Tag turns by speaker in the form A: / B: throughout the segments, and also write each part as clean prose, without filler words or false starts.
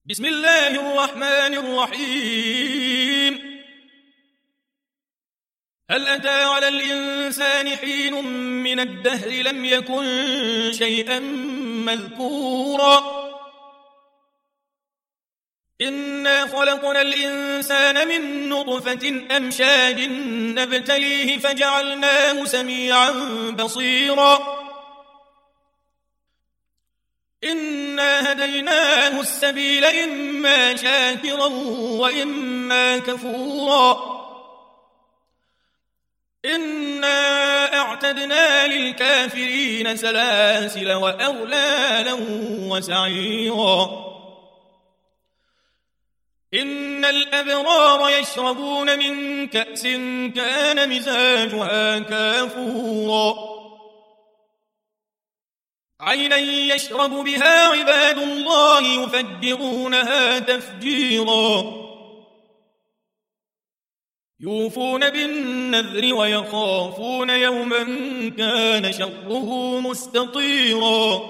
A: بسم الله الرحمن الرحيم. هل أتى على الإنسان حين من الدهر لم يكن شيئا مذكورا إنا خلقنا الإنسان من نطفة أمشاج نبتليه فجعلناه سميعا بصيرا إنا هديناه السبيل إما شاكرا وإما كفورا إنا أعتدنا للكافرين سلاسل وأغلالا وسعيرا إن الأبرار يشربون من كأس كان مزاجها كافورا عينا يشرب بها عباد الله يفجرونها تفجيرا يوفون بالنذر ويخافون يوما كان شره مستطيرا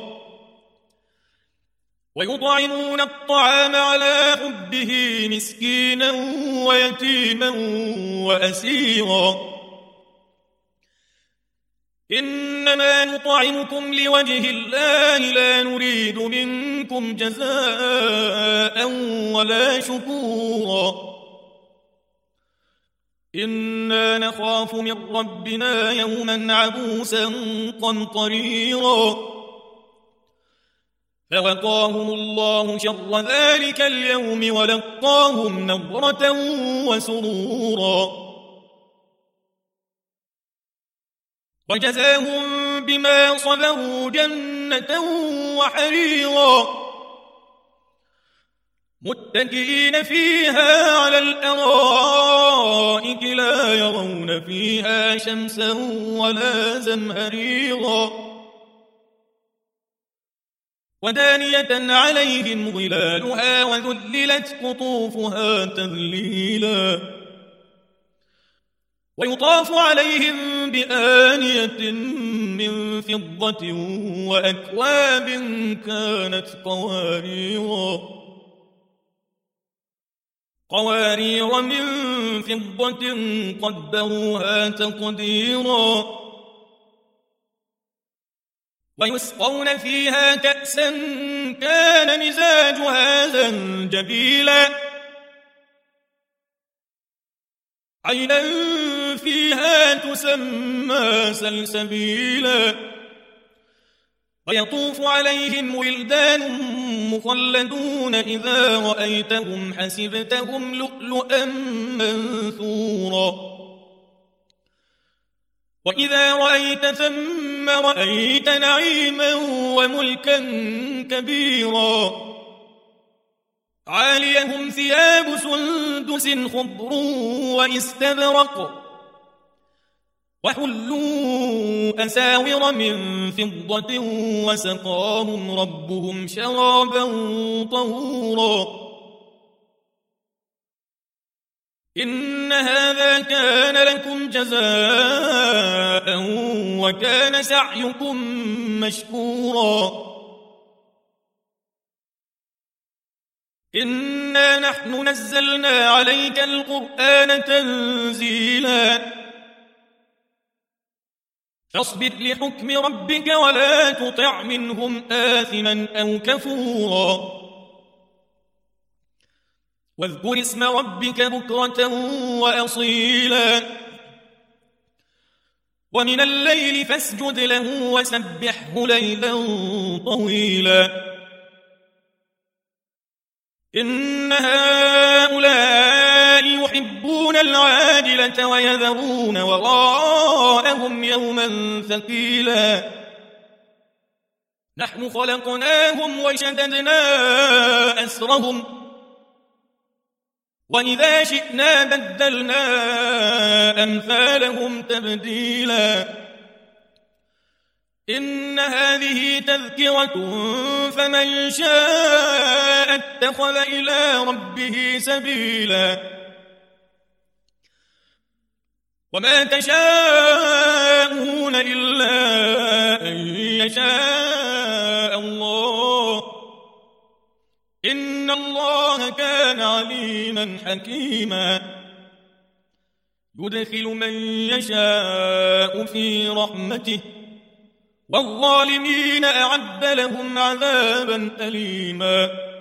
A: ويطعمون الطعام على حبه مسكينا ويتيما وأسيرا إنما نطعمكم لوجه الله لا نريد منكم جزاء ولا شكورا إنا نخاف من ربنا يوما عبوسا قمطريرا فوقاهم الله شر ذلك اليوم ولقاهم نضرة وسرورا وجزاهم بما صبروا جنة وحريرا متكئين فيها على الأرائك لا يرون فيها شمسا ولا زمهريرا ودانية عليهم ظلالها وذللت قطوفها تذليلا ويطاف عليهم بآنية من فضة وأكواب كانت قوارير من فضة قدروها تقديرا ويسقون فيها كأسا كان مزاجها زنجبيلا عينا فيها تسمى سلسبيلا ويطوف عليهم ولدان مخلدون إذا رأيتهم حسبتهم لؤلؤا منثورا وإذا رأيت ثم رأيت نعيما وملكا كبيرا عاليهم ثياب سندس خضر واستبرق وحلوا أساور من فضة وسقاهم ربهم شرابا طهورا إن هذا كان لكم جزاء وكان سعيكم مشكورا إنا نحن نزلنا عليك القرآن تنزيلا فاصبر لحكم ربك ولا تطع منهم آثما أو كفورا واذكر اسم ربك بكرة وأصيلا ومن الليل فاسجد له وسبحه ليلا طويلا إن هؤلاء يحبون العاجلة ويذرون وراءهم يوما ثقيلا نحن خلقناهم وشددنا أسرهم وإذا شئنا بدلنا أمثالهم تبديلا إن هذه تذكرة فمن شاء اتخذ إلى ربه سبيلا وما تشاءون إلا أن يشاء الله إن الله كان عليما حكيما يدخل من يشاء في رحمته والظالمين أعد لهم عذابا أليما